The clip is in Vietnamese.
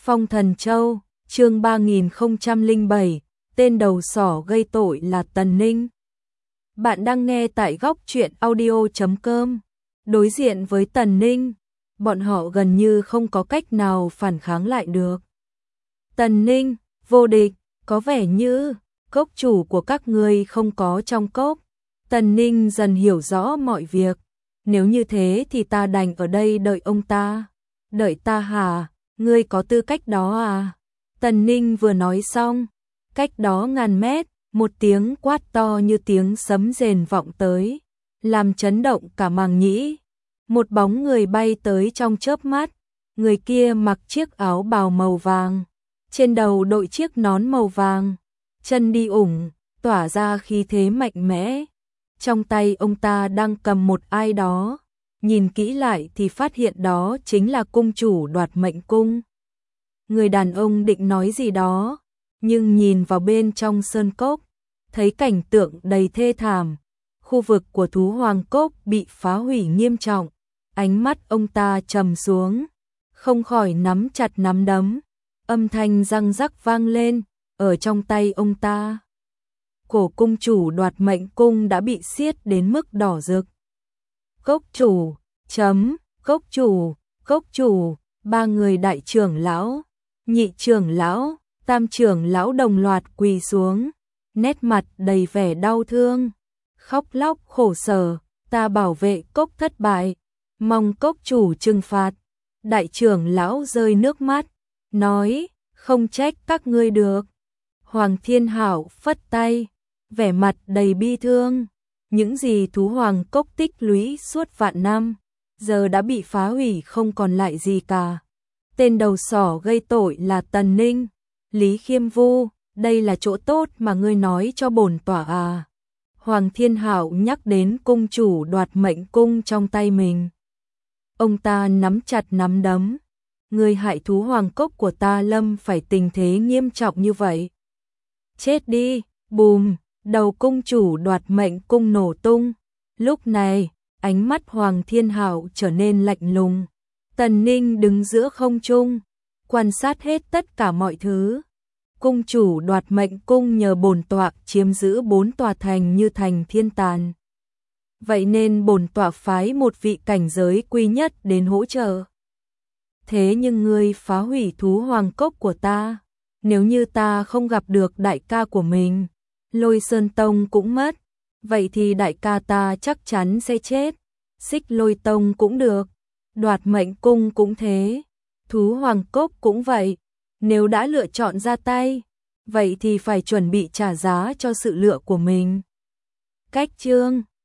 Phong Thần Châu, chương 3007, tên đầu sỏ gây tội là Tần Ninh. Bạn đang nghe tại góc truyện audio.com. Đối diện với Tần Ninh, bọn họ gần như không có cách nào phản kháng lại được. Tần Ninh, vô địch, có vẻ như cốc chủ của các ngươi không có trong cốc. Tần Ninh dần hiểu rõ mọi việc. Nếu như thế thì ta đành ở đây đợi ông ta. Đợi ta hả? Ngươi có tư cách đó à? Tần Ninh vừa nói xong, cách đó ngàn mét, một tiếng quát to như tiếng sấm rền vọng tới, làm chấn động cả màng nhĩ. Một bóng người bay tới trong chớp mắt, người kia mặc chiếc áo bào màu vàng, trên đầu đội chiếc nón màu vàng, chân đi ủng, tỏa ra khí thế mạnh mẽ. Trong tay ông ta đang cầm một ai đó, nhìn kỹ lại thì phát hiện đó chính là cung chủ Đoạt Mệnh Cung. Người đàn ông định nói gì đó, nhưng nhìn vào bên trong sơn cốc, thấy cảnh tượng đầy thê thảm. Khu vực của thú hoàng cốc bị phá hủy nghiêm trọng, ánh mắt ông ta trầm xuống, không khỏi nắm chặt nắm đấm, âm thanh răng rắc vang lên, ở trong tay ông ta. Cổ cung chủ Đoạt Mệnh Cung đã bị siết đến mức đỏ rực. Cốc chủ, cốc chủ, ba người đại trưởng lão, nhị trưởng lão, tam trưởng lão đồng loạt quỳ xuống, nét mặt đầy vẻ đau thương, khóc lóc khổ sở, ta bảo vệ cốc thất bại, mong cốc chủ trừng phạt. Đại trưởng lão rơi nước mắt, nói, không trách các ngươi được. Hoàng Thiên Hảo phất tay, vẻ mặt đầy bi thương, những gì thú hoàng cốc tích lũy suốt vạn năm, giờ đã bị phá hủy không còn lại gì cả. Tên đầu sỏ gây tội là Tần Ninh. Lý Khiêm Vu, đây là chỗ tốt mà ngươi nói cho bổn tỏa à? Hoàng Thiên Hạo nhắc đến cung chủ Đoạt Mệnh Cung trong tay mình. Ông ta nắm chặt nắm đấm. Ngươi hại thú hoàng cốc của ta lâm phải tình thế nghiêm trọng như vậy. Chết đi, bùm, đầu cung chủ Đoạt Mệnh Cung nổ tung. Lúc này, ánh mắt Hoàng Thiên Hạo trở nên lạnh lùng. Tần Ninh đứng giữa không trung, quan sát hết tất cả mọi thứ. Cung chủ Đoạt Mệnh Cung nhờ bổn tọa chiếm giữ 4 tòa thành như thành Thiên Tàn. Vậy nên bổn tọa phái một vị cảnh giới quý nhất đến hỗ trợ. Thế nhưng ngươi phá hủy thú hoàng cốc của ta. Nếu như ta không gặp được đại ca của mình, Lôi Sơn Tông cũng mất. Vậy thì đại ca ta chắc chắn sẽ chết. Xích Lôi Tông cũng được. Đoạt Mệnh Cung cũng thế, thú hoàng cốc cũng vậy. Nếu đã lựa chọn ra tay, vậy thì phải chuẩn bị trả giá cho sự lựa của mình. Cách chương